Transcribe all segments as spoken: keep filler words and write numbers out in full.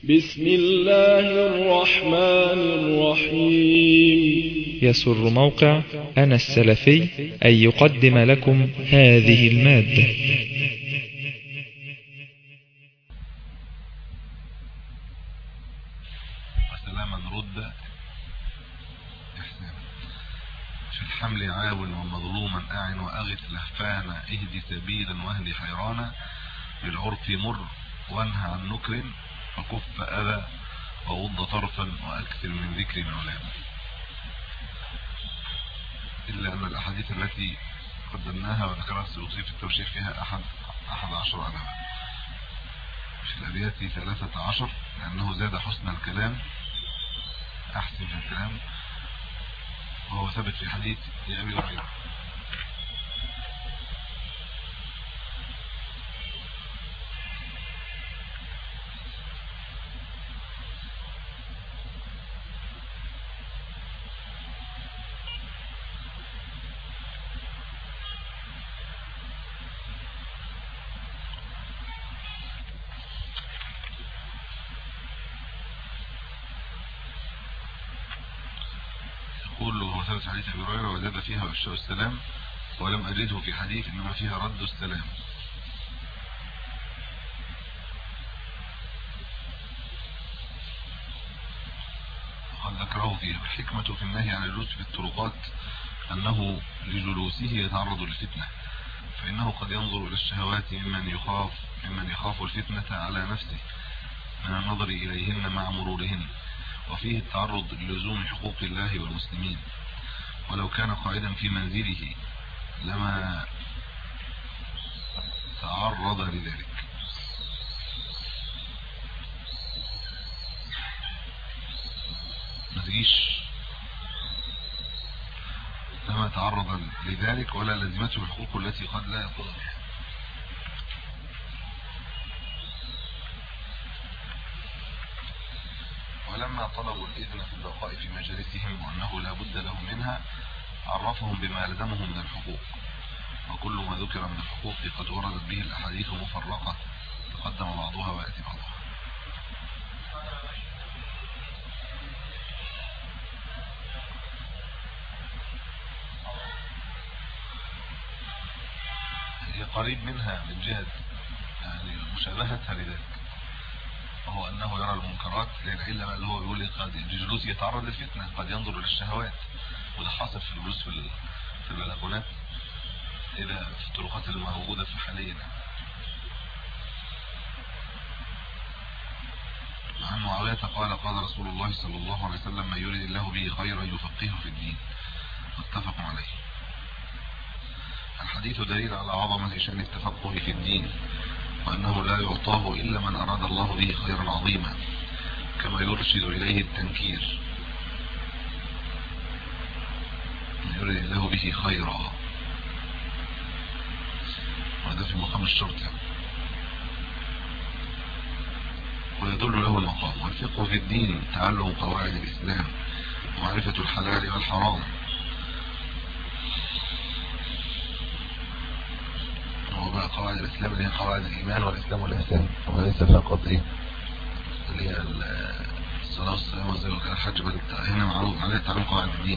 بسم الله الرحمن الرحيم. يسر موقع أنا السلفي أن يقدم لكم هذه المادة. وسلاما رد إحسانا في الحمل عاون ومظلوما أعن وأغث لهفانا اهدي سبيلا واهدي حيرانا بالعرف مر وانهى عن نكر وكف أذى وغض طرفا وأكثر من ذكر العلام. إلا أن الأحاديث التي قدمناها وذكرها السيوطي في التوشيح فيها أحد أحد عشر علامة، في الأبيات ثلاثة عشر، لأنه زاد حسن الكلام أحسن في الكلام، وهو ثبت في حديث أبي هريرة. يقول هو ثبت حديث أبي هريرة وزاد فيها وإفشاء السلام، ولم أجده في حديث إنما فيها رد السلام. وقد ذكره فيه. الحكمة في النهي عن الجلوس في الطرقات أنه لجلوسه يتعرض للفتنة، فإنه قد ينظر إلى الشهوات ممن يخاف ممن يخاف الفتنة على نفسه من النظر إليهن مع مرورهن، وفيه التعرض للزوم حقوق الله والمسلمين. ولو كان قاعدا في منزله لما تعرض لذلك. ما تجيش لما تعرض لذلك ولا لزمته الحقوق التي قد لا يقضى بها. ولما طلبوا الإذن في البقاء في مجالسهم وأنه لا بد لهم منها عرفهم بما لزمهم من الحقوق، وكل ما ذكر من الحقوق قد وردت به الأحاديث مفرقة تقدم بعضها ويأتي بعضها. هي قريب منها من جهة يعني مشابهتها لذلك، وهو أنه يرى المنكرات للعلة اللي هو بيقول قد الجلوس يتعرض للفتنة، قد ينظر للشهوات، وده حاصل في الجلوس في في البلكونات إلى في الطرقات الموجودة في حاليا. عن معاوية قال قال رسول الله صلى الله عليه وسلم من يريد الله به خيرا يفقهه في الدين، متفق عليه. الحديث دليل على عظمة شأن التفقه في الدين، وأنه لا يعطاه إلا من أراد الله به خيرا عظيما، كما يرشد إليه التنكير. من يريد الله به خيرا، وهذا في مقام الشرط يعني. ويدل له المقام. والفقه في الدين تعلم قواعد الإسلام ومعرفة الحلال والحرام، وبقى قواعد الإسلام اللي هي قواعد الإيمان والإسلام والإحسان، وليس فقط إيه اللي هي الصلاة والسلام والزكاة والحج، بل هنا معروف عليه تعلم قواعد الدين.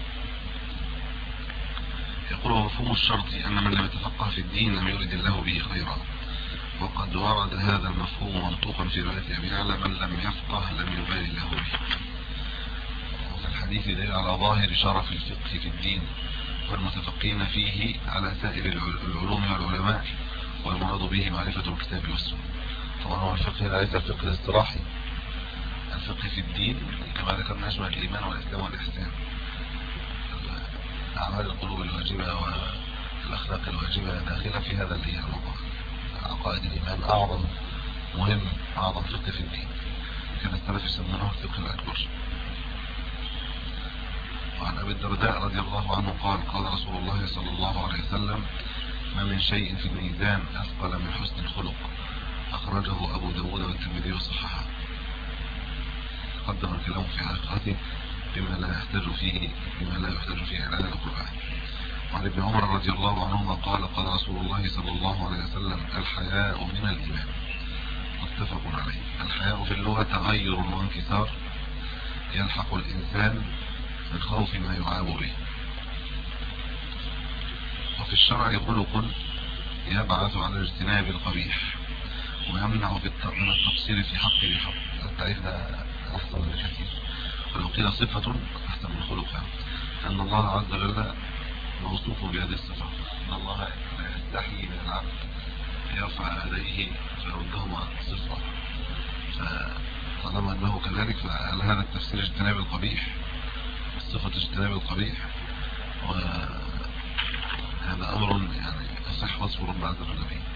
يقول مفهوم الشرط أن من لم يتفقه في الدين لم يرد الله به خيرا، وقد ورد هذا المفهوم منطوقا في رواية أبي يعلى من لم يفقه لم يبالي الله به. وفي الحديث دليل على ظاهر شرف الفقه في الدين والمتفقين فيه على سائر العلوم والعلماء، والمراد به معرفة الكتاب والسنة. طبعا هو الفقه ليس الفقه الاصطلاحي، الفقه في الدين كما ذكرنا يشمل الإيمان والإسلام والإحسان، أعمال القلوب الواجبة والأخلاق الواجبة داخلة في هذا اللي هي الموضوع. عقائد الإيمان أعظم مهم أعظم فقه في الدين، كان السلف يسمونه الفقه الأكبر. وعن أبي الدرداء رضي الله عنه قال قال رسول الله صلى الله عليه وسلم ما من شيء في الميزان أثقل من حسن الخلق، أخرجه أبو داود والترمذي وصححه. قدم الكلام في حقيقته بما لا يحتاج فيه بما لا يحتاج فيه إلى القرآن. وعن ابن عمر رضي الله عنهما قال قال رسول الله صلى الله عليه وسلم الحياء من الإيمان، متفق عليه. الحياء في اللغة تغير وانكسار يلحق الإنسان من خوف ما يعاب به، وفي الشرع خلق يبعث على اجتناب القبيح ويمنع من التقصير في حق الحق. التعريف ده أحسن بكثير، ولو قيل صفة أحسن من خلقها، أن الله عز وجل موصوف بهذه الصفة، أن الله لا يستحي من العبد يرفع يديه فيردهما صفة، فطالما أنه كذلك فعلى هذا التفسير اجتناب القبيح، الصفة اجتناب القبيح، وهذا أمر يعني يصح وصفه رب عز وجل به.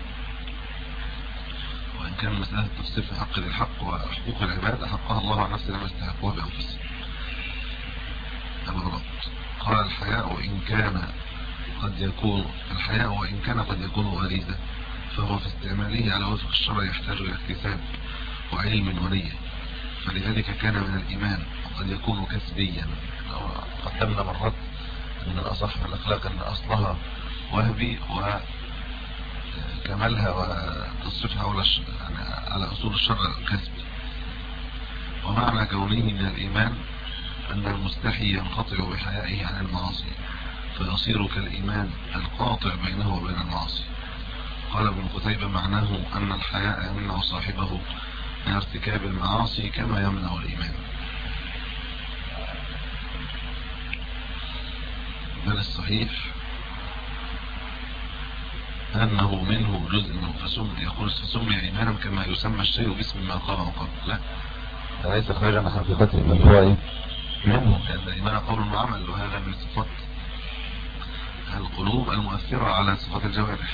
وإن كان مسألة التفسير في حق الحق وحقوق العباد حقها الله عن نفسه لما يستحقوها بأنفسهم. أما قال الحياء وإن كان قد يكون الحياء وإن كان قد يكون غريزة، فهو في استعماله على وفق الشرع يحتاج إلى اكتساب وعلم ونية، فلذلك كان من الإيمان، وقد يكون كسبيا. قدمنا مرات أن الأصح من الأخلاق أن أصلها وهبي وكمالها وتصرفها على أصول الشرع كسبي. ومعنى كونه من الإيمان أن المستحي ينقطع بحيائه عن المعاصي فيصير كالإيمان القاطع بينه وبين المعاصي. قال ابن قتيبة معناه أن الحياء يمنع صاحبه من ارتكاب المعاصي كما يمنع الإيمان، بل الصحيح أنه منه جزء منه، فسمي يقول فسمي إيمانا كما يسمى الشيء باسم ما قام وقبل. لا، ليس خارجا عن حقيقته، بل هو إيه منه، لأن الإيمان قول وعمل، وهذا من صفات القلوب المؤثرة على صفات الجوارح.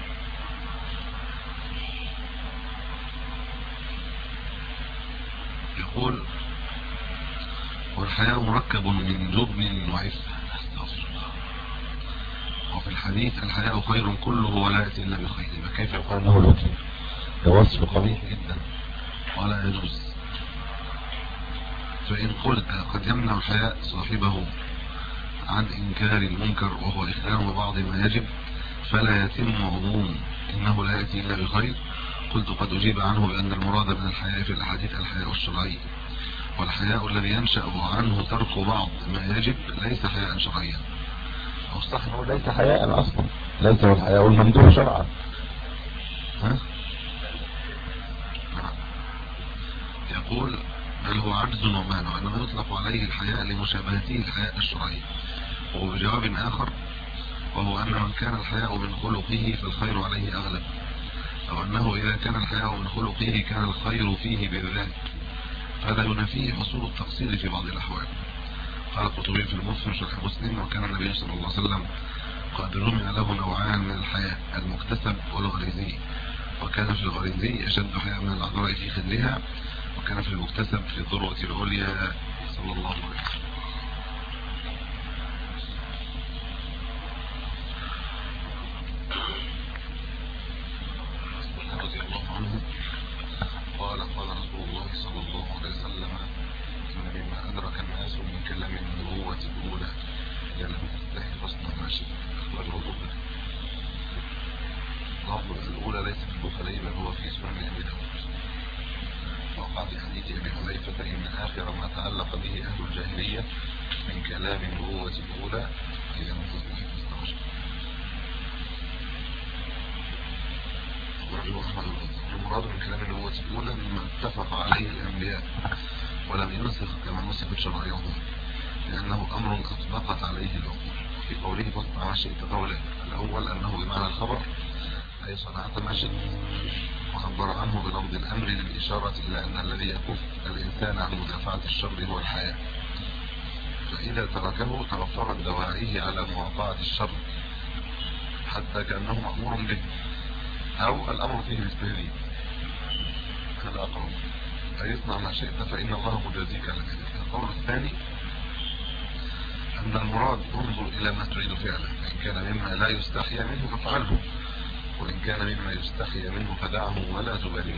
يقول والحياء مركب من جبن وعفة. وفي الحديث الحياء خير كله ولا يأتي إلا بخير، كيف يقال أنه الوكيل؟ ده وصف قبيح جدا ولا يجوز. فإن قلت قد يمنع الحياء صاحبه عن إنكار المنكر وهو إخلال ببعض ما يجب، فلا يتم عموم إنه لا يأتي إلا بخير. قلت قد أجيب عنه بأن المراد من الحياء في الحديث الحياء الشرعي، والحياء الذي ينشأ عنه ترك بعض ما يجب ليس حياء شرعيا. الصح انه ليس حياء اصلا، ليس هو الحياء الممدوح شرعا. ها؟ يقول بل هو عجز ومانع، انما يطلق عليه الحياء لمشابهته الحياء الشرعي. وبجواب اخر وهو ان من كان الحياء من خلقه فالخير عليه اغلب، او انه اذا كان الحياء من خلقه كان الخير فيه بالذات، فلا ينافيه حصول التقصير في بعض الاحوال. قال القرطبي في المفهم شرح مسلم وكان النبي صلى الله عليه وسلم قد رمي له نوعان من الحياء، المكتسب والغريزي، وكان في الغريزي أشد حياء من الأعضاء في خدرها، وكان في المكتسب في الذروة العليا صلى الله عليه وسلم. رضي الله عنه قال قال رسول الله صلى الله عليه وسلم بما أدرك الناس من كلام النبوة الأولى إذا لم تستحي فاصنع ما شئت. أخرجه البخاري. اللفظ الأولى ليس في البخاري بل هو في سنن أبي داود. وقع في حديث أبي حذيفة إن آخر ما تعلق به أهل الجاهلية من كلام النبوة الأولى إذا لم تستحي فاصنع ما شئت. أخرجه أحمد الغزالي. المراد من كلام النبوة الأولى مما اتفق عليه الأنبياء ولم ينسخ كما نسخت شرائعهم، لأنه أمر أطبقت عليه العقول. في قوله فاصنع ما شئت قولا الأول أنه بمعنى الخبر أي صنعت ما شئت، وعبر عنه بلفظ الأمر للإشارة إلى أن الذي يكف الإنسان عن مدافعة الشر هو الحياء، فإذا تركه توفرت دواعيه على مواقعة الشر حتى كأنه مأمور به، أو الأمر فيه بالتهديد. هذا أقرب أي اصنع ما شئت فإن الله مجازيك على ذلك. القول الثاني أن المراد انظر إلى ما تريد فعله، إن كان مما لا يستحي منه فافعله، وإن كان مما يستحي منه فدعه ولا تبالي.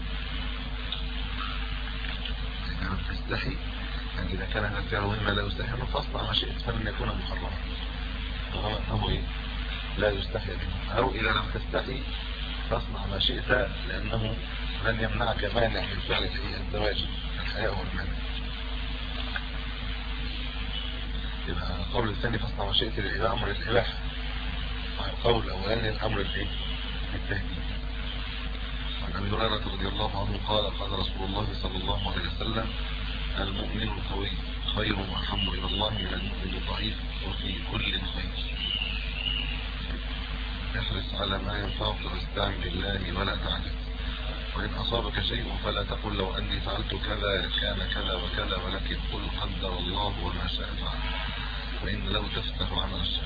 إذا لم تستحي يعني إذا كان الفعل مما لا يستحي منه فاصنع ما شئت فلن يكون محرما، أو إيه لا يستحي منه، أو إذا لم تستحي فاصنع ما شئت لأنه لن يمنعك مانع من فعل الزواج، الحياء والمانع. يبقى القول الثاني فاصنع ما شئت للإباحة أمر الإباحة، القول الأولاني الأمر الإيه؟ التهديد. عن أبي هريرة رضي الله عنه قال قال رسول الله صلى الله عليه وسلم: المؤمن القوي خير وأحب إلى الله من المؤمن الضعيف، وفي كل خير. احرص على ما ينفعك واستعن بالله ولا تعجز، وإن أصابك شيء فلا تقل لو أني فعلت كذا كان كذا وكذا، ولكن قل قدر الله وما شاء فعل، وإن لو تفتح عمل الشر.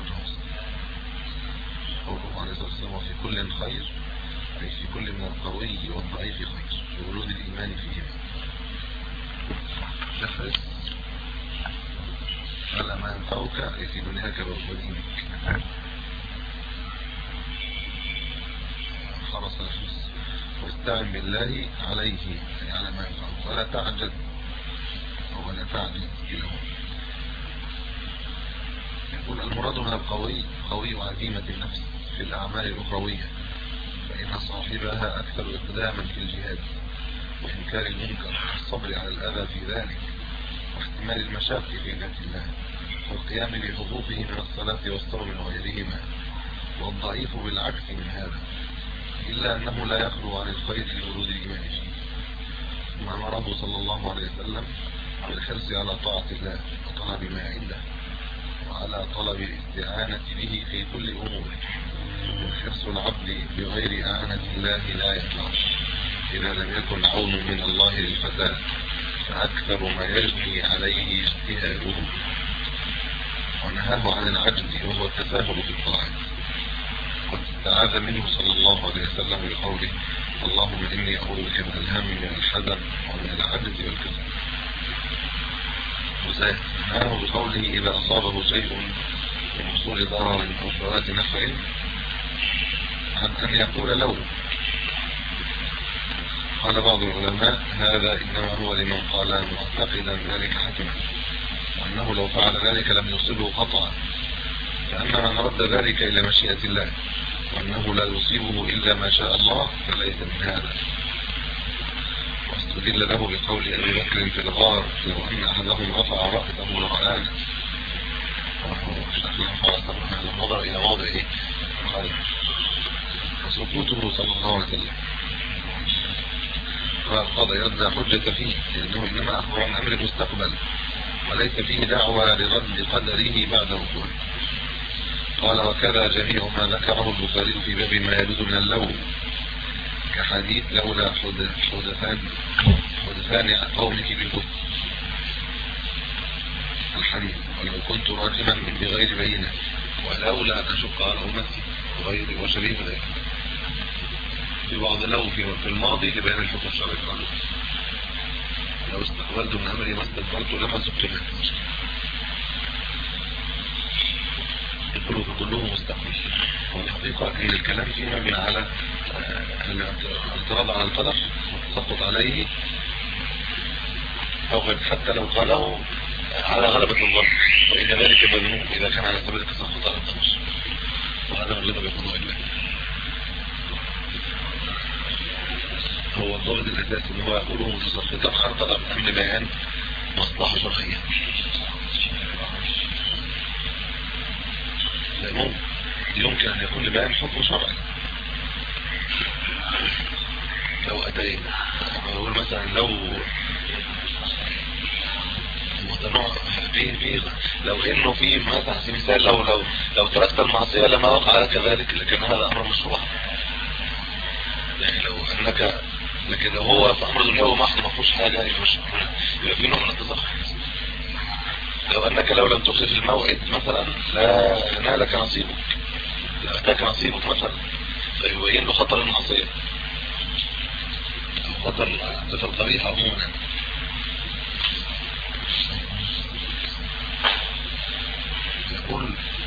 قوله عليه الصلاة والسلام: وفي كل خير، أي في كل من القوي والضعيف خير، بورود الإيمان فيهما. احرص على ما ينفعك أي في دنياك ودينك. حرص نفس، واستعن بالله عليه أي على ما ينفعك، ولا تعجز ولا تعجز إلى هو. يقول: المراد من القوي قوي عزيمة النفس في الأعمال الأخروية، فإن صاحبها أكثر اقداما في الجهاد وإنكار المنكر والصبر على الأذى في ذلك، واحتمال المشاق في ذات الله، والقيام بحقوقه من الصلاة والصوم وغيرهما. والضعيف بالعكس من هذا، إلا أنه لا يخلو عن الخير لورود الإيمان فيه. ثم أمره صلى الله عليه وسلم بالحرص على طاعة الله وطلب ما عنده، وعلى طلب الاستعانة به في كل أموره. وحرص العبد بغير إعانة الله لا ينفع إذا لم يكن عون من الله للفتاة، فأكثر ما يجني عليه اجتهاده. ونهاه عن العجز وهو التساهل في الطاعات، واستعاذ منه صلى الله عليه وسلم بقوله: اللهم إني أعوذ بك من الهم من الحزن ومن العجز والكسل. وسينهاه بقوله: إذا أصابه شيء من حصول ضرر أو فوات نفع عن أن يقول لو. قال بعض العلماء: هذا إنما هو لمن قال معتقدا ذلك حتما، وأنه لو فعل ذلك لم يصيبه قطعا. فأما من رد ذلك إلى مشيئة الله وأنه لا يصيبه إلا ما شاء الله فليس من هذا. واستدل له بقول أبي بكر في الغار: لو أن أحدهم رفع رأسه لرآنا. لما نظر إلى موضع إيه؟ وسكوته صلى الله عليه وسلم فقضى يرد حجة فيه، لأنه إنما أخبر عن أمر المستقبل وليس فيه دعوة لرد قدره بعد وقوعه. قال: وكذا جميع ما ذكره البخاري في باب ما يجوز من اللوم، كحديث لولا حدثان حدثان قومك بالكفر الحديث، ولو كنت راجما بغير بينة، ولولا تشق على أمتي وغير وشبيه ذلك. في بعض لو في الماضي لبيان الحكم الشرعي، لو استقبلت من أمري ما استقبلت لما سبت منه. القلوب كلهم مستقبل، والحقيقة ان الكلام فيه مبني على الاعتراض على القدر والتسخط عليه، او حتى لو قاله على غلبة الظن، وإن ذلك مذموم إذا كان على سبيل التسخط على القدر، وهذا الرضا بقضاء الله. هو الضابط الأساسي ان هو يقوله متسخطا على القدر من بيان مصلحة شرعية. لأنه يمكن أن يكون لبيان حكم شرعي. لو أتينا أقول مثلا لو في في لو إنه في مثلا في مثال لو لو لو تركت المعصية لما وقع لك ذلك، لكن هذا أمر مشروع. يعني لو أنك لكن لو هو في أمر دنيوي محض ما فيهوش حاجة يبقى في نوع من التسخط. لو أنك لو لم تخلف الموعد مثلا لا نالك نصيبك، لا أتاك نصيبك مثلا، فيبين له خطر المعصية أو خطر الصفة القبيحة عموما. يقول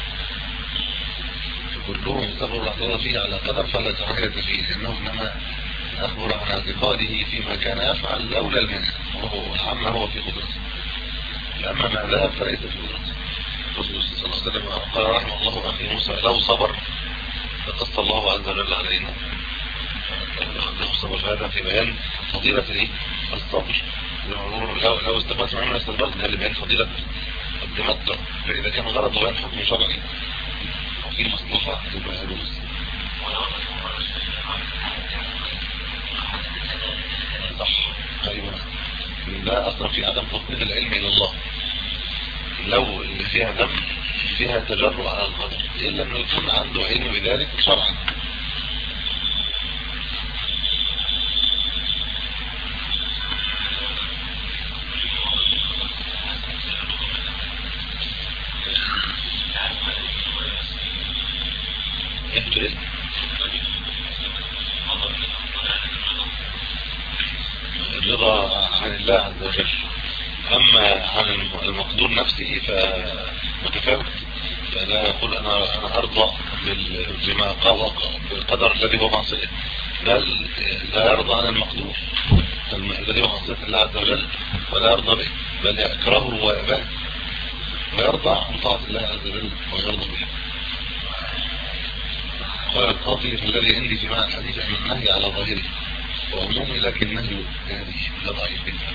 كلهم استغروا الاعتراض فيه على قدر فلا كراهية فيه، لأنه إنما أخبر عن اعتقاده فيما كان يفعل لولا المنع، وهو العمل هو في قدرته، أما ما ذهب فليس في قدرته. الرسول صلى الله عليه وسلم قال رحمه الله أخي موسى: لو صبر لقص الله عز وجل علينا الصبر هذا في بيان فضيلة الايه الصبر. لو لو استفدت معنا استفدت ده اللي بيان فضيلة التمتع، فإذا كان غرض بيان حكم شرعي وفي مصلحة يبقى يجوز. صح ايوه، ده اصلا في عدم تفويض العلم الى الله. لو اللي فيها دم فيها تجرؤ على القدر الا انه يكون عنده علم بذلك شرعا. الرضا عن الله عز وجل، اما عن المقدور نفسه فمتفاوت. فلا يقول انا انا ارضى بما قال بالقدر الذي هو معصيه، بل لا يرضى عن المقدور الذي هو معصيه الله عز وجل ولا يرضى به، بل يكرهه ويأباه ويرضى عن طاعه الله عز وجل ويرضى به. قال القاضي فالذي عندي في معنى الحديث ان النهي على ظاهره وعمومي، لكن النهي هذه لا ضعيف جدا،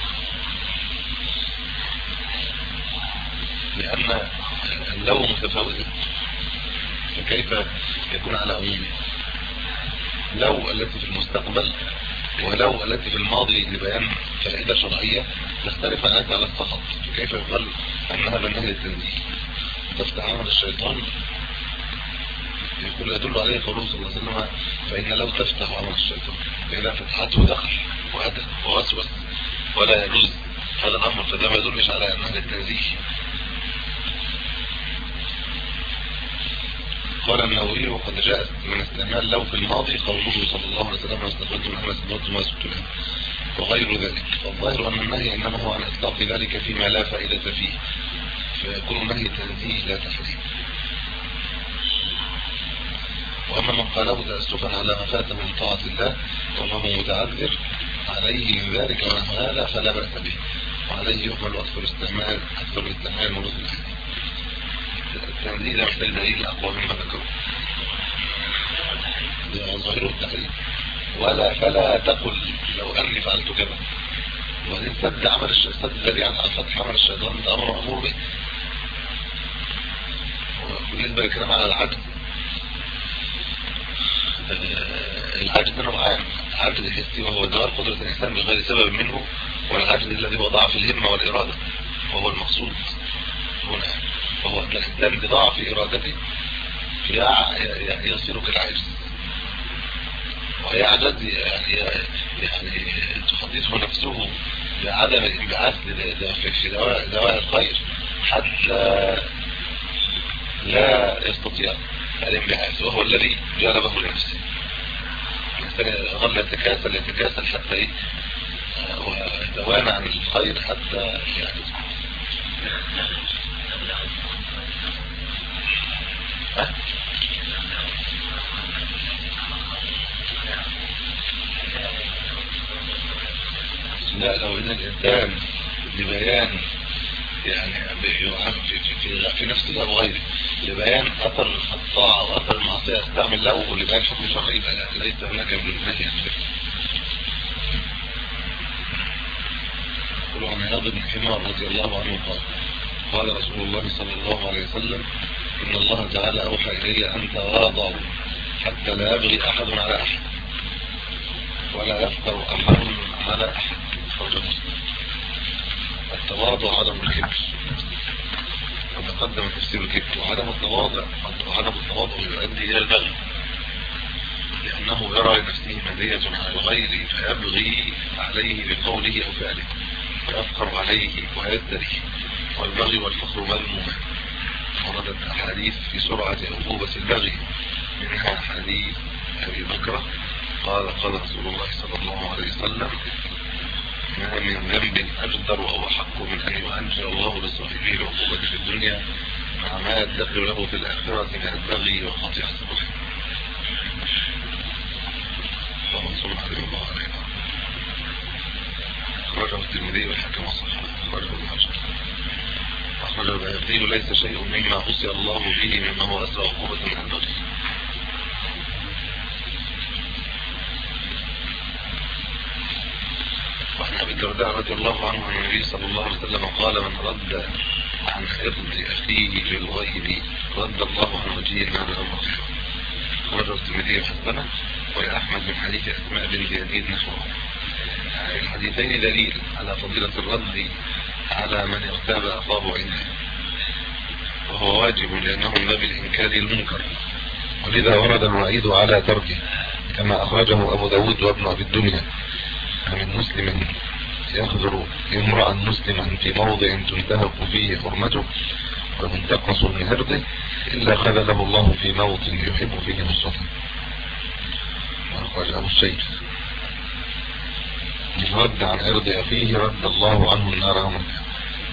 لأن لو متفاوتة فكيف يكون على عمومه؟ لو التي في المستقبل ولو التي في الماضي لبيان فائدة شرعية تختلف عنها على السخط، فكيف يقال أن هذا النهي للتنزيه؟ تفتح عمل الشيطان يقول يدل عليه قوله صلى الله عليه وسلم فإن لو تفتح عمل الشيطان فإذا فتحته دخل وأدى ووسوس ولا يجوز هذا الأمر، فده ما يدلش على أنه للتنزيه. قال النووي وقد جاءت من استعمال لو في الماضي قوله صلى الله عليه وسلم واستقبلتم أما استقبلتم ما سبتم وغير ذلك، فالظاهر أن النهي إنما هو عن إطلاق ذلك فيما لا فائدة فيه، فيكون نهي تنزيه لا تحريم. وأما من قاله تأسفا على ما فاته من طاعة الله وهو متعذر عليه من ذلك ونحو هذا فلا بأس به، وعليه يقبل أكثر استعمال أكثر استعمال مرض الحديث. التنزيه ده محتاج دليل أقوى مما ذكره، ده ظاهره التحريم. ولا فلا تقل لو أني فعلت كذا، وبعدين سد عمل الشيطان الذي عن فتح عمل الشيطان ده أمر مأمور به. بالنسبة للكلام على العجز، العجز نوعان: عجز حسي وهو زوال قدرة الإنسان بغير سبب منه، والعجز الذي هو ضعف الهمة والإرادة وهو المقصود هنا، وهو أن الإنسان بضعف إرادته يصير كالعجز، ويعجز يعني, يعني تحدثه نفسه بعدم الانبعاث في دواء الخير حتى لا يستطيع الانبعاث، وهو الذي جلبه لنفسه. الإنسان ظل يتكاسل يتكاسل حتى ايه ودوام عن الخير حتى يعني ها؟ لا، لو ان الانسان ببيان يعني في, في, في نفس الله وغيره لبيان اثر الطاعه واثر المعصيه استعمل له ولبيان حكم شرعي، ليس هناك من النهي عن ذلك. يقول عن عياض بن حمار رضي الله عنه قال: قال رسول الله صلى الله عليه وسلم: ان الله تعالى اوحى الي ان تواضعوا حتى لا يبغي احد على احد ولا يفقر احد على احد. التواضع عدم الكبر، وتقدم تفسير الكبر. وعدم التواضع وعدم التواضع يؤدي الى البغي، لانه يرى نفسه مزية على الغير فيبغي عليه بقوله او فعله ويفخر عليه ويزدري، والبغي والفخر مذموما. وردت احاديث في سرعة عقوبة البغي، منها حديث ابي بكر قال: قال رسول الله صلى الله عليه وسلم: ما من ذنب أجدر أو أحق من أن يؤجر الله لصاحبه العقوبة في الدنيا مع ما يدخر له في الآخرة من البغي وقطيعة الرحم. فمنصور عليه الله عليه. أخرجه الترمذي والحاكم والصحيح. أخرجه ابن حجر. أخرج البيهقي: ليس شيء مما وصي الله به مما هو أسرع عقوبة من البغي. الدرداء رضي الله عنه عن النبي صلى الله عليه وسلم قال: من رد عن عرض أخيه بالغيب رد الله عن وجهه النار والمغفرة. خرج الترمذي حسنه، ولأحمد من حديث أسماء بنت يزيد نحوه. الحديثين دليل على فضيلة الرد على من اغتاب أخاه عنده، وهو واجب لأنه من باب الإنكار المنكر، ولذا ورد الوعيد على تركه، كما أخرجه أبو داود وابن أبي الدنيا: من مسلم يخذر امرأ مسلما في موضع تنتهك فيه حرمته ومنتقص من عرضه إلا خذله الله في موطن يحب فيه نصرته. وأخرج أبو الشيخ: من رد عن عرض أخيه رد الله عنه النار يوم القيامة.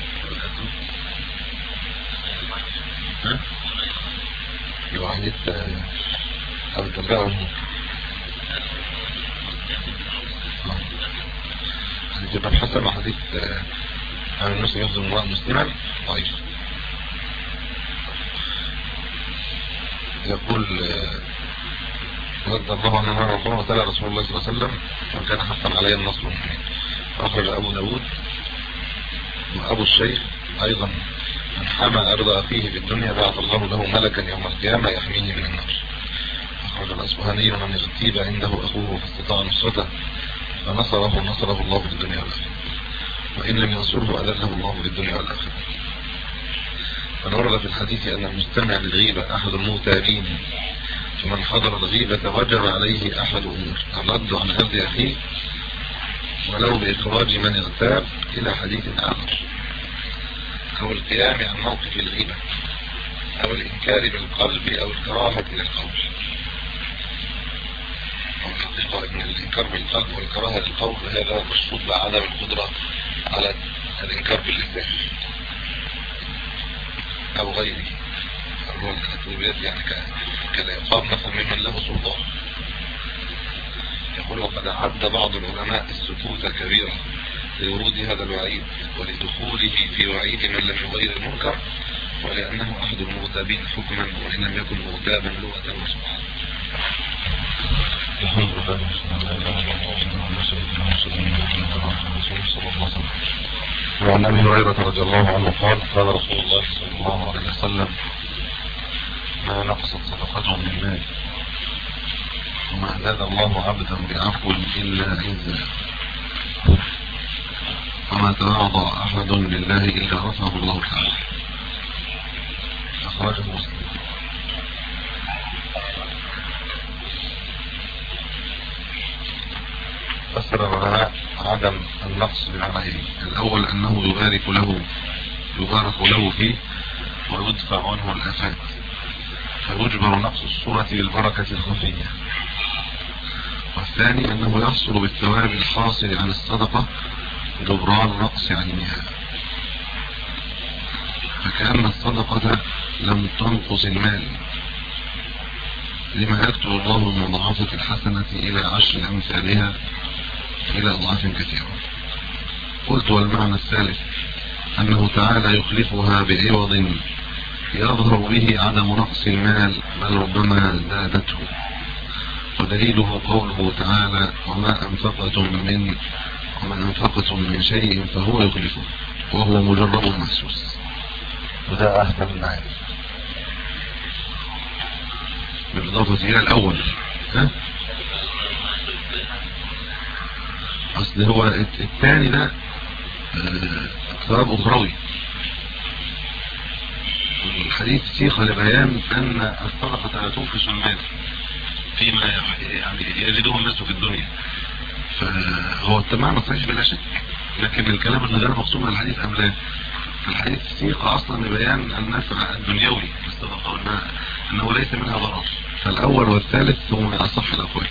ها؟ الوحيد أبو الدرداء حديث ابن حسن وحديث عن المسلم يخدم امرأ مسلما ضعيف. يقول: رد الله عنه النار والقرآن وتلا رسول الله صلى الله عليه وسلم: وكان حقا علي النصر. أخرج أبو داود وأبو الشيخ أيضا: من حمى أرض أخيه في الدنيا بعث الله له ملكا يوم القيامة يحميه من النار. أخرج الأصبهاني: من اغتيب عنده أخوه فاستطاع نصرته فنصره نصره الله في الدنيا والآخرة، وإن لم ينصره أذله الله في الدنيا والآخرة. فنورد في الحديث أن المستمع للغيبة أحد المغتابين، فمن حضر الغيبة وجب عليه أحد أمور: الرد عن عرض أخيه ولو بإخراج من اغتاب إلى حديث آخر، أو القيام عن موقف الغيبة، أو الإنكار بالقلب، أو الكراهة للقول. والحقيقة أن الإنكار بالقلب والكراهة للقول هذا مشروط بعدم القدرة على الإنكار باللسان أو غيره، هو التطبيقات يعني كالعقاب مثلا ممن له سلطان. يقول: وقد عد بعض العلماء السكوت كبيرة لورود هذا الوعيد ولدخوله في وعيد من لم يغير المنكر، ولأنه أحد المغتابين حكما وإن لم يكن مغتابا لغة وسبحانه. الحمد لله وعن أبي هريرة رضي الله عنه قال: قال رسول الله صلى الله عليه وسلم: ما نقصت صدقته من مال وما زاد الله عبدا بعفو إلا عزا، وما تواضع أحد لله إلا رفعه الله تعالى. أخرجه مسلم. فسر العلماء عدم النقص بالعملين: الأول أنه يبارك له يبارك له فيه ويدفع عنه الآفات، فيجبر نقص الصورة بالبركة الخفية. والثاني أنه يحصل بالثواب الحاصل عن الصدقة جبران نقص عينها، فكأن الصدقة لم تنقص المال، لما يكتب الله من مضاعفة الحسنة إلى عشر أمثالها إلى أضعاف كثيرة. قلت: والمعنى الثالث أنه تعالى يخلفها بعوض يظهر به عدم نقص المال، بل ربما زادته، ودليله قوله تعالى: وما أنفقتم من وما أنفقتم من شيء فهو يخلفه وهو مجرب محسوس. وده أحسن المعاني بالإضافة إلى الأول. ها؟ أصل هو الثاني ده ثواب أخروي، والحديث سيخ لبيان أن الصدقة لا تنقص المال فيما يعني يجده الناس في الدنيا، فهو التمام صحيح بلا شك، لكن الكلام اللي غير مقسوم على الحديث أم لا؟ الحديث سيق أصلا لبيان النفع الدنيوي بالصدقة أنه ليس منها ضرر، فالأول والثالث هو من أصح الأقوال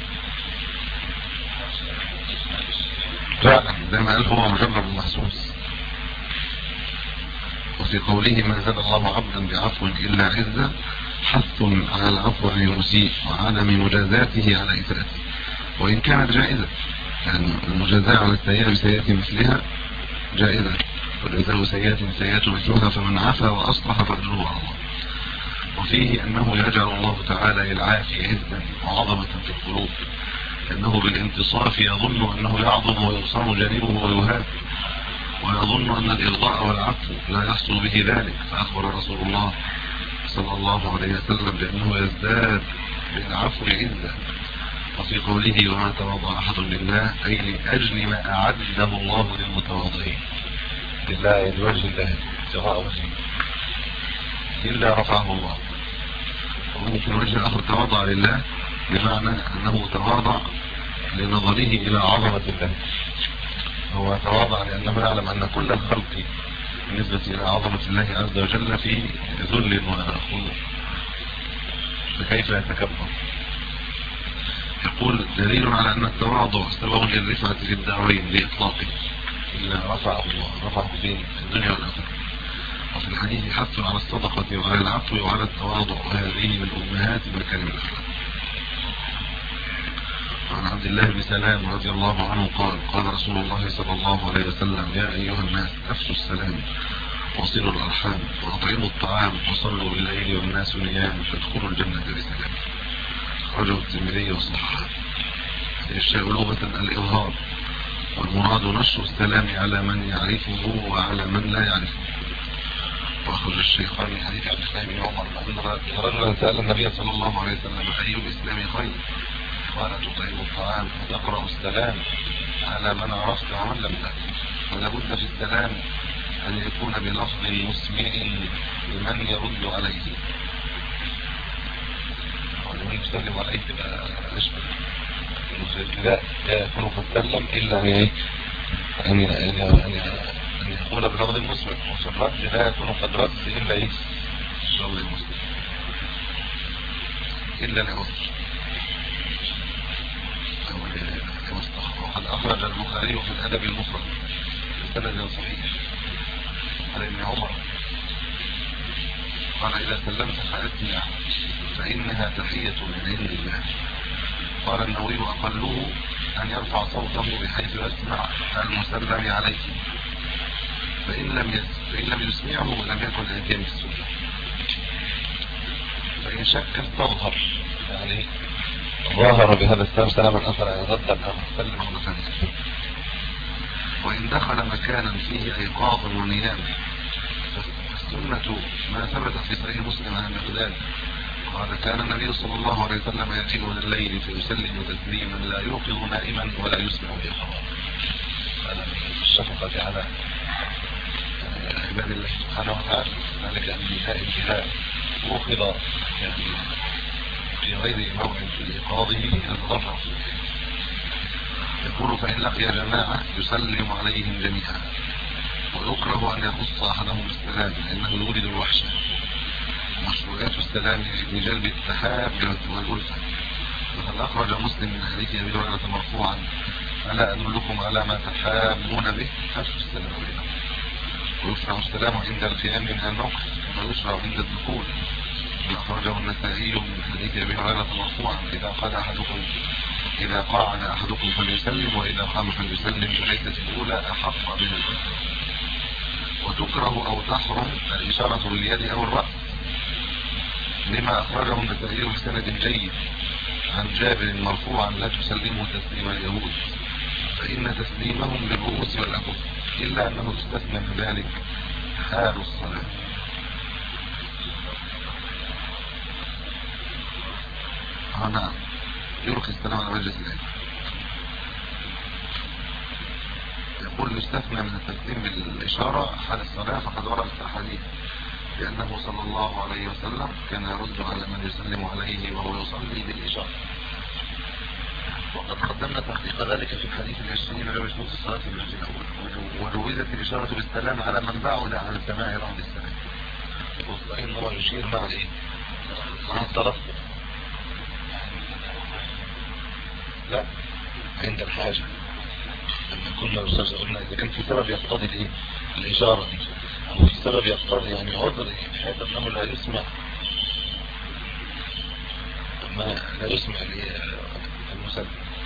فعلا زي ما قال هو مجرب المحسوس. وفي قوله: من زاد الله عبدا بعفو إلا عزة، حث على العفو عن المسيء وعدم مجازاته على إساءته، وإن كانت جائزة، يعني المجازاة على السيئة بسيئة مثلها جائزة، وجزاء سيئة سيئة مثلها، فمن عفا وأصلح فأجره على الله. وفيه أنه يجعل الله تعالى للعافي عزا وعظمة في القلوب، لأنه بالانتصاف يظن أنه يعظم ويصام جانبه ويهاب، ويظن أن الإرضاء والعفو لا يحصل به ذلك. فأخبر رسول الله صلى الله عليه وسلم بأنه يزداد بالعفو عزة. وفي قوله وما تواضع أحد لله أي لأجل ما أعده الله للمتواضعين لله لوجه الله ابتغاء وجهه إلا رفعه الله. وممكن وجه آخر تواضع لله بمعنى أنه تواضع لنظره إلى عظمة الله. هو تواضع لأنه يعلم أن كل الخلق بالنسبة إلى عظمة الله عز وجل في ذل وخضوع، فكيف يتكبر؟ يقول دليل على أن التواضع سبب للرفعة في الدارين لإطلاقه إلا رفعه الله، رفعه في الدنيا والآخرة. وفي الحديث حث على الصدقة وعلى العفو وعلى التواضع، وهذه من أمهات مكارم الأخلاق. عن عبد الله بن سلام رضي الله عنه قال قال رسول الله صلى الله عليه وسلم يا أيها الناس أفشوا السلام وصلوا الأرحام وأطعموا الطعام وصلوا بالليل والناس نيام فادخلوا الجنة بسلام. أخرجه الترمذي وصححه. الشيء لغة الإظهار، والمراد نشر السلام على من يعرفه وعلى من لا يعرفه. وأخرج الشيخان من حديث عبد الله بن عمر أن رجلا سأل النبي صلى الله عليه وسلم أي الإسلام خير؟ قال تطعم الطعام وتقرأ السلام على من عرفت ومن لم تعرف. ولا بد في السلام أن يكون بلفظ مسمع لمن يرد عليه، ولمن يسلم عليه تبقى أشبه لا يكون قد سلم إلا أن أن يقول بلفظ مسمع، وفي الرد لا يكون قد رد إلا إيه بلفظ مسمع إلا لعذر. وقد أخرج البخاري في الأدب المفرد بسند صحيح عن ابن عمر قال إذا سلمت فأسمع فإنها تحية من عند الله. قال النووي أقله أن يرفع صوته بحيث يسمع المسلم عليه، فإن لم فإن لم يسمعه لم يكن أتم السنة. فإن شك استظهر يعني ظاهر بهذا السلام سلاما أثر يرد أن سلم ومسلم. وإن دخل مكانا فيه أيقاظ ونيام فالسنة ما ثبت في صحيح مسلم عن المقداد قال كان النبي صلى الله عليه وسلم يأتي من الليل فيسلم تسليما لا يوقظ نائما ولا يسمع بخبر. هذا من الشفقة على عباد الله سبحانه وتعالى، ذلك أن النساء انتهاء وخض يعني في غير موعد لإيقاظه الضرر. يقول فإن لقي جماعة يسلم عليهم جميعا، ويكره أن يخص أحدهم بالسلام لأنه يولد الوحشة. مشروعات السلام لجلب التحاب والألفة. وقد أخرج مسلم من حديث أبي هريرة مرفوعا ألا أدلكم على ما تحابون به؟ فاشوا السلام عليكم. ويشرع السلام عند القيام من الموقف كما يشرع عند الدخول. أخرجه النسائي من حديث أبي هريرة مرفوعا إذا قال أحدكم إذا قعد أحدكم فليسلم وإذا قام فليسلم فليست الأولى أحق من الأولى. وتكره أو تحرم الإشارة باليد أو الرأس لما أخرجه النسائي بسند جيد عن جابر مرفوعا لا تسلموا تسليم اليهود فإن تسليمهم بالرؤوس والأكف إلا أنه استثنى من ذلك حال الصلاة. نعم يلقي السلام على مجلس العلم. يقول يستثنى من التسليم بالإشارة حال الصلاة فقد ورد في الحديث لأنه صلى الله عليه وسلم كان يرد على من يسلم عليه وهو يصلي بالإشارة. وقد قدمنا تحقيق ذلك في الحديث العشرين لو يشوط الصلاة في المسجد الأول. وجوزت الإشارة بالسلام على من بعد عن سماع رعد السلام، وإنه يشير مع الإيه؟ مع التلفظ لا عند الحاجة. لما كنا أستاذ قلنا إذا كان في سبب يقتضي الإيه؟ الإشارة دي أو في سبب يقتضي يعني عذر بحيث أنه لا يسمع ما لا يسمع المسلم.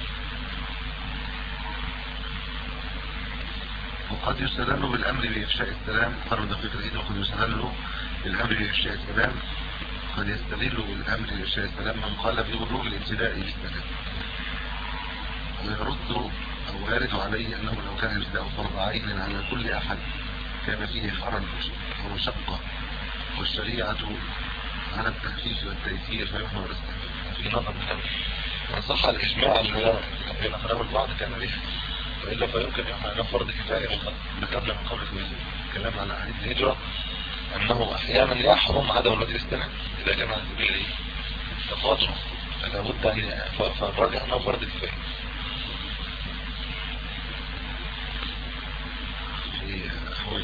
وقد يستدل بالأمر بإفشاء السلام قالوا دقيق العيد. وقد يستدل بالأمر بإفشاء السلام قد يستدل بالأمر بإفشاء السلام من قال بوجوب الابتداء بالسلام ويرد أو وارد عليه أنه لو كان الفداء فرض عين على كل أحد كان فيه حرج أو مشقة، والشريعة على التخفيف والتيسير فيحمل الاستحباب. في نظر من صح الإجماع بين أقراب البعض كان به، وإلا فيمكن يحمل أنه فرض كفاية. ذكرنا من قبل في الكلام على أهل الهجرة أنه أحيانا يحرم عدم الرجل السنة إذا كان عن سبيل تفاضل، فلا بد أن فالراجع أنه فرض كفاية. في أحوال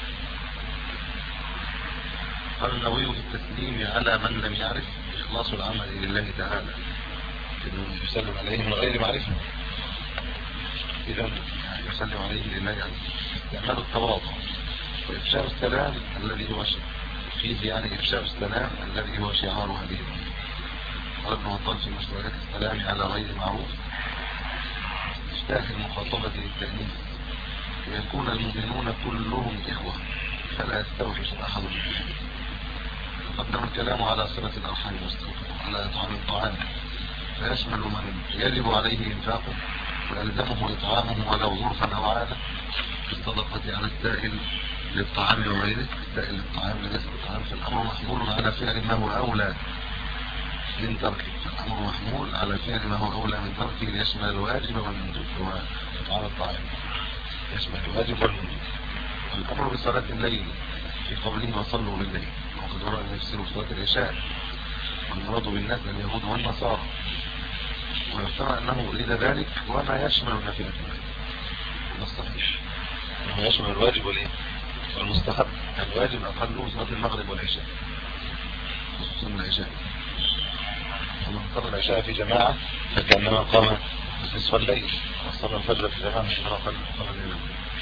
قال النووي في التسليم على من لم يعرف إخلاص العمل لله تعالى، إنه يسلم عليه من غير معرفة، إذا يسلم عليه لله يعني استعمال التواضع وإفشاء السلام الذي هو فيه يعني إفشاء السلام الذي هو شعار هذه الأمة. قال ابن عطال في مشروعات السلام على غير معروف استفتاح المخاطبة للتأنيث ويكون المؤمنون كلهم إخوة فلا يستوحش أحد منهم. تقدم الكلام على صلة الأرحام والصدقة على إطعام الطعام، فيشمل من يجب عليه إنفاقه ويلزمه إطعامه ولو ظرفا أو عادة، في الصدقة على السائل للطعام وغيره، السائل للطعام لنسب الطعام، فالأمر محمول على فعل ما هو أولى من تركه، فالأمر محمول على فعل ما هو أولى من تركه ليشمل الواجب والمندوب، هو إطعام الطعام يشمل الواجب والمندوب. والأمر بصلاة الليل في قوله وصلوا بالليل، وقد ورد يفسر صلاة العشاء، والمراد بالناس اليهود والنصارى، ويحتمل أنه أريد ذلك وما يشمل النافلة الليل. ده الصحيح أنه يشمل الواجب والمستحب. الواجب أقله صلاة المغرب والعشاء خصوصا العشاء، ومن صلى العشاء في جماعة فكأنما قام نصف الليل، وصلى الفجر في جماعة فكأنما قام الليل.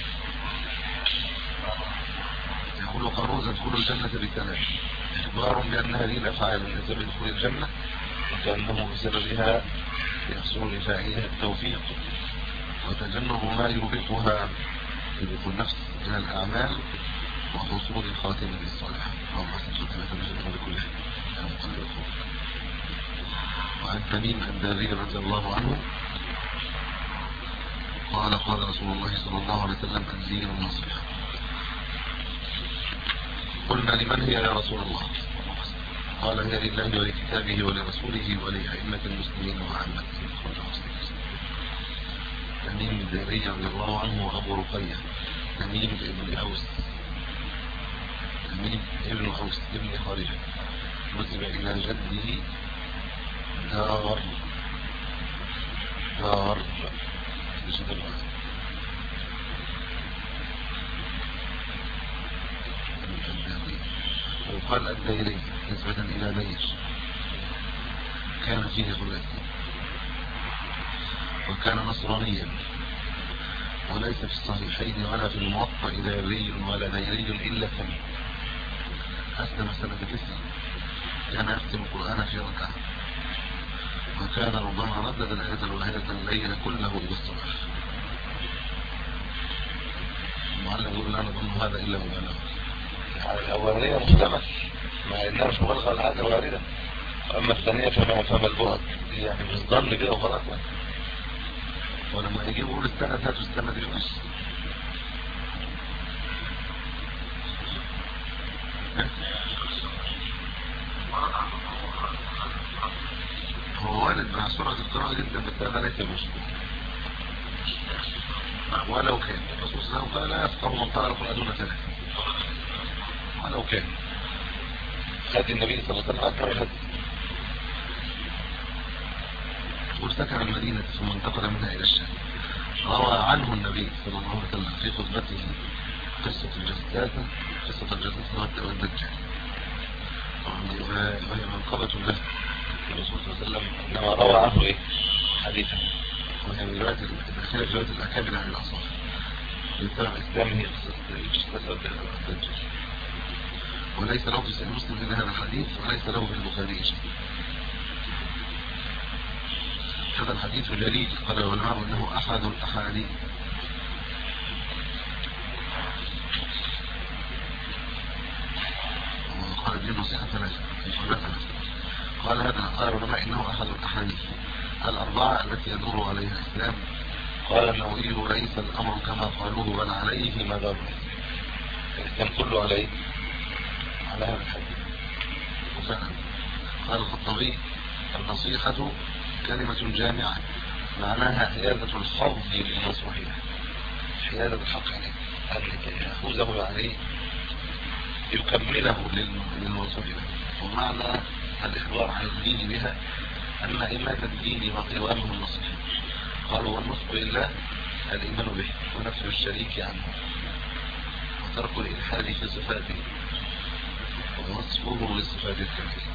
يقول قروز ادخلوا الجنة بثلاث، إخبار بأن هذه الأفعال من سبب دخول الجنة وكأنه بسببها يحصل لفاعلها التوفيق وتجنب ما يوبقها يوبق النفس من الأعمال وحصول الخاتمة بالصالحة. اللهم احسن ختمة الجنة بكلها. وعن تميم الداري رضي الله عنه قال قال رسول الله صلى الله عليه وسلم الدين النصيحة. قلنا لمن هي يا رسول الله؟ قال هي لله ولكتابه ولرسوله ولأئمة المسلمين وعامتهم. تميم الداري رضي الله عنه وأبو رقية تميم ابن أوس تميم ابن أوس ابن خارجة نسب إلى جده دار دار بشد الوزن وقال الديري نسبة إلى دير كان فيه خلافة وكان نصرانيا، وليس في الصحيحين ولا في الموطأ ديري ولا ديري إلا تميم. أسلم سنة تسع، كان يختم القرآن في ركعة، وكان ربما ردد الآية الواحدة الليل كله إلى الصبح. المعلم يقول لا نظن هذا إلا مبالغة. الأولية محتمل مع إنها مش مبالغة العادة واردة، أما الثانية فما فما البعد يعني مش ظن كده وخلاص. ولما يجي يقول السنة هاتوا السنة دي مش هو والد مع سرعة القراءة جدا، بس هذا ليس المشكلة. ولو كان الرسول صلى الله عليه وسلم لا يفقه من قرأ القرآن دون ثلاثة، ولو كان هذه النبي صلى الله عليه وسلم أكبر الهدي، وسكن المدينة ثم انتقل منها إلى الشام. روى عنه النبي صلى الله عليه وسلم في خطبته قصة الجساسة قصة الجساسة والدجال، وهي منقبة له الرسول صلى الله عليه وسلم، إنما روى عنه إيه حديثا، وهي من رواية الداخلة في رواية الأكابر عن الأصحاب لسبب إسلامه قصة الجساسة والدجال. وليس له في صحيح مسلم إلا هذا الحديث، وليس له في البخاري شيء. هذا الحديث جليل، قال العلماء انه احد الاحاديث وقال ابن نصيحة ثلاثة قال هذا قال العلماء انه احد الاحاديث الاربعة التي يدور عليها الاسلام قال النووي ليس الأمر كما قالوه بل عليه مدار الإسلام كله عليه على هذا الحديث. وفعلا قال الخطابي النصيحة كلمة جامعة معناها حيادة الحظ للنصوحية، حيادة الحق عليه يأخذه عليه يكمله للنصوحية. ومعنى الإخبار عن الدين بها أن إمام الدين وقوامه النصيحة. قالوا والنصح لله الإيمان به ونفي الشريك عنه وترك الإلحاد في صفاته ووصفه للصفات الكاملة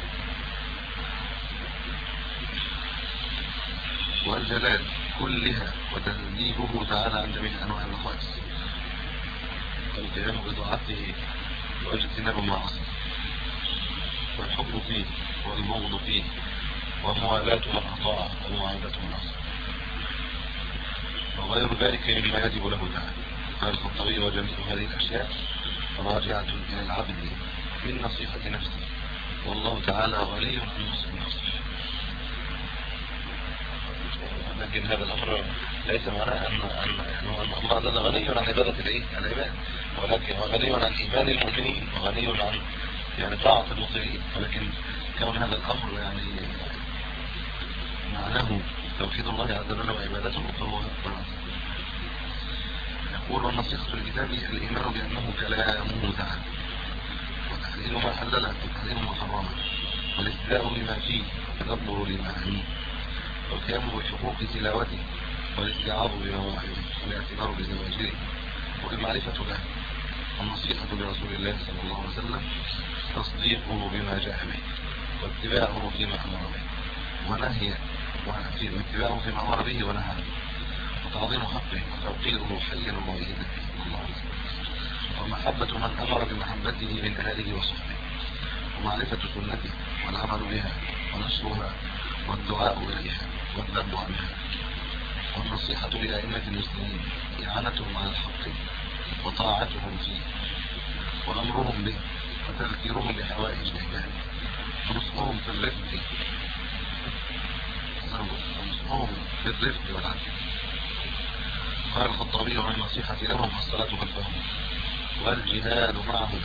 والجلال كلها وتنزيهه تعالى عن جميع أنواع النقائص والقيام بطاعته واجتناب معاصيه والحب فيه والبغض فيه وموالاة من أطاع ومعاداة من عصى وغير ذلك مما يجب له تعالى. قال الخطابي وجميع هذه الأشياء راجعة إلى العبد من نصيحة نفسه والله تعالى غني عن نصح نفسه. لكن هذا الأمر ليس معناه أن أن الله تعالى غني عن عبادة العباد، ولكن هو غني عن إيمان المؤمنين وغني عن يعني طاعة المطيعين، ولكن كون هذا الأمر يعني معناه توحيد الله عز وجل وعبادته فهو يقول والنصيحة للكتاب الإيمان بأنه كلامه تعالى وتحليل ما حلله وتحليل ما حرمه والاستداء لما فيه والتدبر لمعانيه والقيام بحقوق تلاوته والاستيعاظ بمواعظه والاعتبار بزواجره والمعرفة له. النصيحة لرسول الله صلى الله عليه وسلم تصديقه بما جاء به واتباعه فيما أمر به ونهي واتباعه فيما أمر به ونهى عنه وتعظيم حقه وتوقيره حيا وميتا الله عليه وسلم ومحبة من أمر بمحبته من أهله وصحبه ومعرفة سنته والعمل بها ونشرها والدعاء إليها والذب عنها. والنصيحة لأئمة المسلمين إعانتهم على الحق وطاعتهم فيه وأمرهم به وتذكيرهم بحوائج العباد ونصحهم في الرفق ونصحهم في الرفق والعدل. قال الخطابي عن النصيحة لهم الصلاة خلفهم والجهاد معهم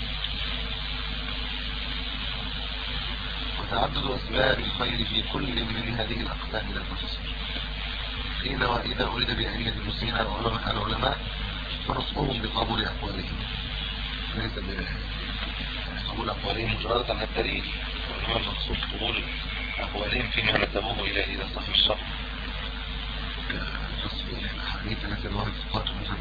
وتعدد أسباب الخير في كل من هذه الأقسام لا تنفصل. قيل وإذا أريد بأئمة المسلمين العلماء فنصحهم بقبول أقوالهم ليس بقبول أقوالهم مجردة عن الدليل، وإنما المقصود قبول أقوالهم فيما نسبوه إلى إلى صاحب الشرع كتصحيح الأحاديث التي رواه الثقات مثلا.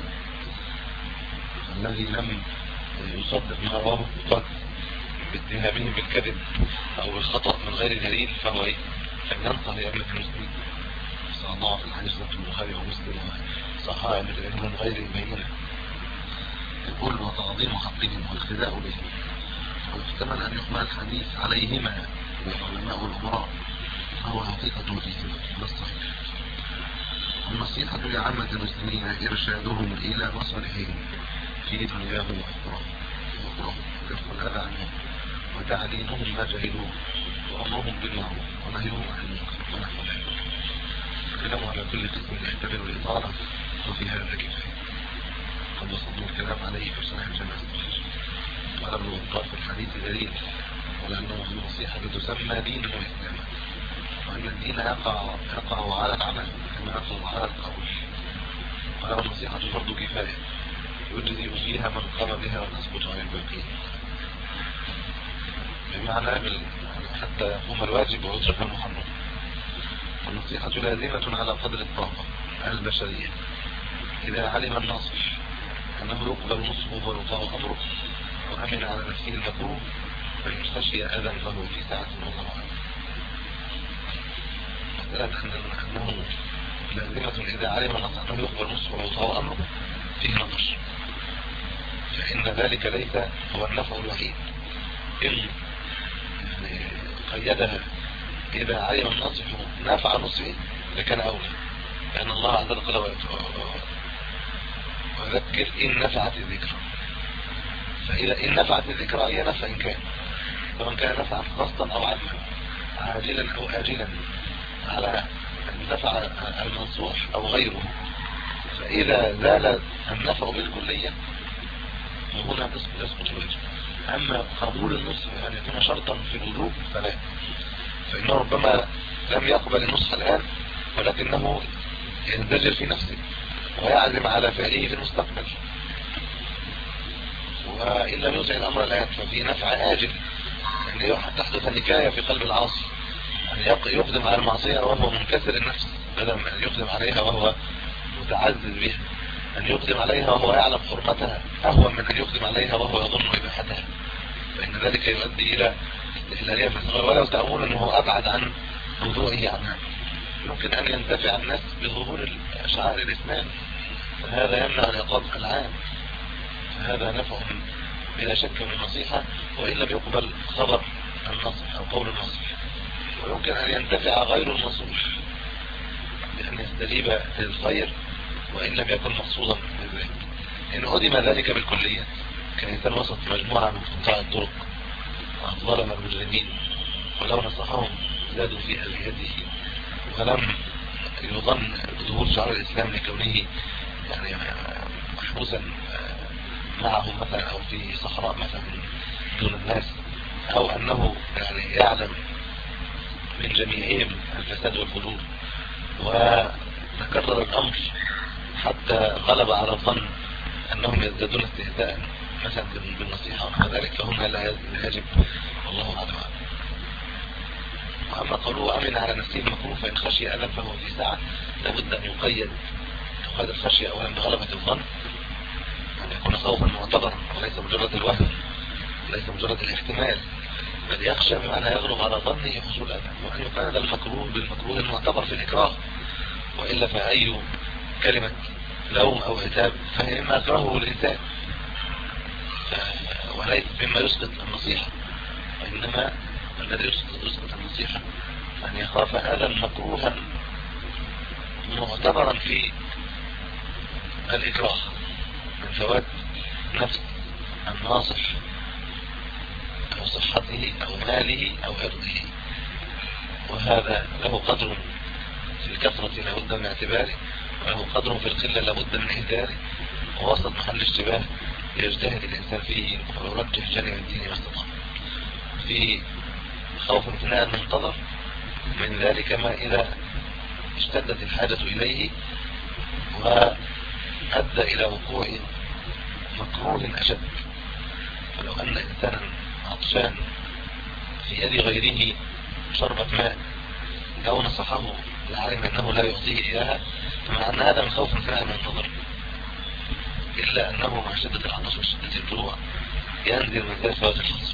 الذي لم يصدق ما رواه الثقات باتهامهم بالكذب أو بالخطأ من غير دليل فهو إيه؟ فلننصح لأئمة المسلمين ضعف الحديث ذات البخاري ومسلم صحاح من غير بينه. يقول وتعظيم حقهم والاقتداء بهم ويحتمل أن يحمل الحديث عليهما العلماء والأمراء فهو حقيقة فيه بالصحيح. النصيحة لعامة المسلمين إرشادهم إلى مصالحهم في دنياهم وأخراهم وكف الأذى عنهم وتعليمهم ما جهلوه وأمرهم بالمعروف ونهيهم عن المنكر ونحو ذلك. الكلام على كل قسم يحتمل الإطالة وفي هذا كفاية. قد وصلنا الكلام عليه في صحيح الجنة. قال ابن بطال في الحديث دليل ولأنه النصيحة تسمى دين وإسلام وأن الدين يقع يقع على العمل كما يقع على القول. قال النصيحة فرض كفاية يجزي فيها من قام بها ونسقط عن الباقين، بمعنى حتى يقوم الواجب ويترك المحرم. النصيحة لازمة على قدر الطاقة البشرية إذا علم الناصح أنه يقبل نصحه ويطاع أمره وأمن على نفسه المكروه فإن خشي أذى فهو في ساعة وضرعه. مسألة أنه لازمة إذا علم الناصح أنه يقبل نصحه ويطاع أمره فيه نقش، فإن ذلك ليس هو النفع الوحيد إن قيدها إذا علم الناصح نفع نصحه لكان أولى، لأن الله عز وجل قال وذكر إن نفعت الذكرى. فإذا إن نفعت الذكرى هي نفع إن كان، فمن كان نفعا خاصا أو عاما عاجلا أو آجلا على نفع المنصوح أو غيره. فإذا زال النفع بالكلية وهنا تسقط الواجب. أما قبول النصح أن يكون شرطا في الوجوب فلا، فإنه ربما لم يقبل النصح الآن ولكنه ينزجر في نفسه ويعزم على فعله في المستقبل، وإن لم يوسع الأمر الآن ففي نفع آجل أن تحدث نكاية في قلب العاصي، أن يقدم على المعصية وهو منكسر النفس بدل من أن يقدم عليها وهو متعزز بها، أن يقدم عليها وهو يعلم حرمتها أهون من أن يقدم عليها وهو يظن إباحتها، فإن ذلك يؤدي إلى استحلالية في الصغر، ولو تأمل أنه أبعد عن وضوئه عنها. يمكن أن ينتفع الناس بظهور شعائر الإسلام، فهذا يمنع العقاب العام، فهذا نفع بلا شك من النصيحة وإن لم يقبل خبر النصح أو قول النصح. ويمكن أن ينتفع غير النصوح بأن يستجيب للخير وإن لم يكن مقصودا بذلك. إن أدم ذلك بالكلية كإنسان وسط مجموعة من قطاع الطرق ظلم المجرمين ولو نصحهم زادوا في أذيته، ولم يظن ظهور شعار الإسلام لكونه يعني محبوسا معهم مثلا أو في صحراء مثلا دون الناس، أو أنه يعني يعلم من جميعهم الفساد والفجور، وتكرر الأمر حتى غلب على الظن أنهم يزدادون استهزاء مثلا بالنصيحة وذلك، فهم لا يجب والله أعلم. وأما قالوا أمن على نفسه المكروه فإن خشي ألم فهو في ساعة، لابد أن يقيد تقيد الخشية أولا بغلبة الظن، أن يكون خوفا معتبرا وليس مجرد الوهم، ليس مجرد الاحتمال، بل يخشى بمعنى يغلب على ظنه حصول ألم، وأن يقيد المكروه بالمكروه المعتبر في الإكراه، وإلا فأي كلمة لوم أو عتاب فهي مما أكرهه الإنسان وليس مما يسقط النصيحة، وإنما الذي يسقط النصيحة أن يخاف هذا المكروها معتبرا في الإكراه من فوات نفس الناصح أو صحته أو ماله أو عرضه، وهذا له قدر في الكثرة لابد من اعتباره، وله قدر في القلة لابد من إهداره، ووسط محل اشتباه يجتهد الإنسان فيه ويرجح جانب الدين ما استطاع. في خوف امتناع المنتظر من ذلك ما إذا اشتدت الحاجة إليه وأدى إلى وقوع مكروه أشد. فلو أن إنسانا عطشان في يد غيره شربة ماء أو نصحه لعلم أنه لا يعطيه إياها، فمع أن هذا من خوف امتناع المنتظر، إلا أنه مع شدة العطش وشدة الجوع ينزل من ذلك فوات الحظ،